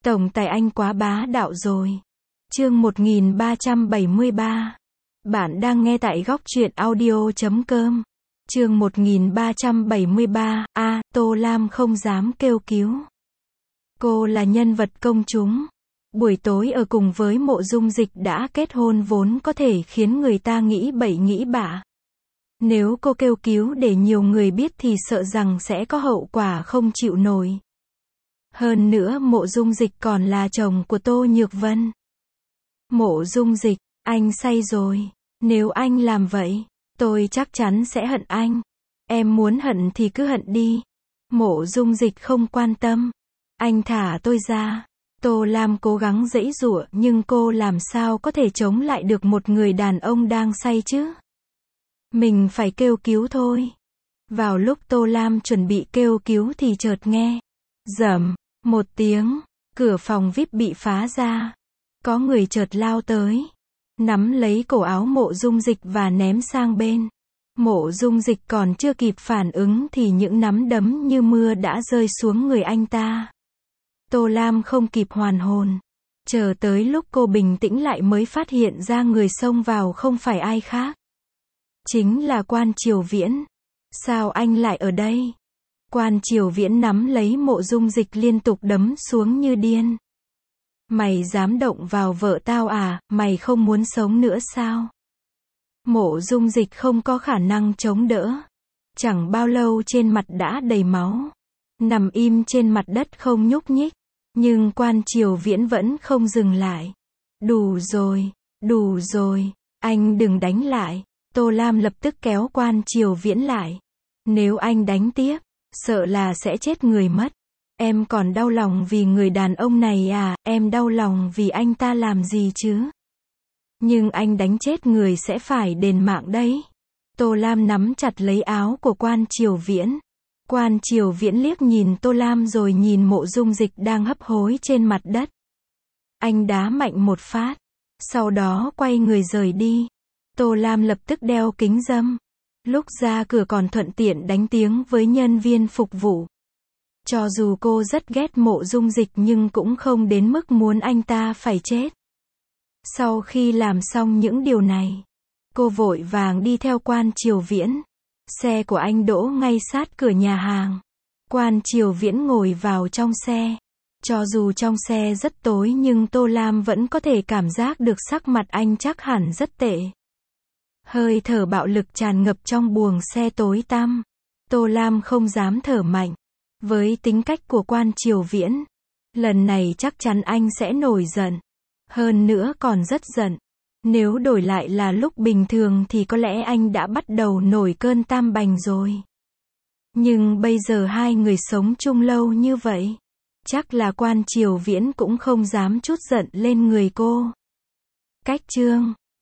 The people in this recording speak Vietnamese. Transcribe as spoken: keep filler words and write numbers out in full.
Tổng tài anh quá bá đạo rồi. Chương một nghìn ba trăm bảy mươi ba. Bạn đang nghe tại góc truyện audio chấm com. Chương một nghìn ba trăm bảy mươi ba, a, à, Tô Lam không dám kêu cứu. Cô là nhân vật công chúng. Buổi tối ở cùng với Mộ Dung Dịch đã kết hôn vốn có thể khiến người ta nghĩ bậy nghĩ bạ. Nếu cô kêu cứu để nhiều người biết thì sợ rằng sẽ có hậu quả không chịu nổi. Hơn nữa Mộ Dung Dịch còn là chồng của Tô Nhược Vân. Mộ Dung Dịch, anh say rồi. Nếu anh làm vậy, tôi chắc chắn sẽ hận anh. Em muốn hận thì cứ hận đi. Mộ Dung Dịch không quan tâm. Anh thả tôi ra. Tô Lam cố gắng giãy giụa nhưng cô làm sao có thể chống lại được một người đàn ông đang say chứ? Mình phải kêu cứu thôi. Vào lúc Tô Lam chuẩn bị kêu cứu thì chợt nghe rầm một tiếng, cửa phòng vi ai pi bị phá ra. Có người chợt lao tới, nắm lấy cổ áo Mộ Dung Dịch và ném sang bên. Mộ Dung Dịch còn chưa kịp phản ứng thì những nắm đấm như mưa đã rơi xuống người anh ta. Tô Lam không kịp hoàn hồn. Chờ tới lúc cô bình tĩnh lại mới phát hiện ra người xông vào không phải ai khác. Chính là Quan Triều Viễn. Sao anh lại ở đây? Quan Triều Viễn nắm lấy Mộ Dung Dịch liên tục đấm xuống như điên. Mày dám động vào vợ tao à, mày không muốn sống nữa sao? Mộ Dung Dịch không có khả năng chống đỡ. Chẳng bao lâu trên mặt đã đầy máu. Nằm im trên mặt đất không nhúc nhích. Nhưng Quan Triều Viễn vẫn không dừng lại. Đủ rồi, đủ rồi, anh đừng đánh lại. Tô Lam lập tức kéo Quan Triều Viễn lại. Nếu anh đánh tiếp, sợ là sẽ chết người mất. Em còn đau lòng vì người đàn ông này à, em đau lòng vì anh ta làm gì chứ? Nhưng anh đánh chết người sẽ phải đền mạng đấy. Tô Lam nắm chặt lấy áo của Quan Triều Viễn. Quan Triều Viễn liếc nhìn Tô Lam rồi nhìn Mộ Dung Dịch đang hấp hối trên mặt đất. Anh đá mạnh một phát, sau đó quay người rời đi. Tô Lam lập tức đeo kính râm. Lúc ra cửa còn thuận tiện đánh tiếng với nhân viên phục vụ. Cho dù cô rất ghét Mộ Dung Dịch nhưng cũng không đến mức muốn anh ta phải chết. Sau khi làm xong những điều này, cô vội vàng đi theo Quan Triều Viễn. Xe của anh đỗ ngay sát cửa nhà hàng. Quan Triều Viễn ngồi vào trong xe. Cho dù trong xe rất tối nhưng Tô Lam vẫn có thể cảm giác được sắc mặt anh chắc hẳn rất tệ. Hơi thở bạo lực tràn ngập trong buồng xe tối tăm. Tô Lam không dám thở mạnh. Với tính cách của Quan Triều Viễn, lần này chắc chắn anh sẽ nổi giận. Hơn nữa còn rất giận. Nếu đổi lại là lúc bình thường thì có lẽ anh đã bắt đầu nổi cơn tam bành rồi. Nhưng bây giờ hai người sống chung lâu như vậy, chắc là Quan Triều Viễn cũng không dám chút giận lên người cô. Cách chương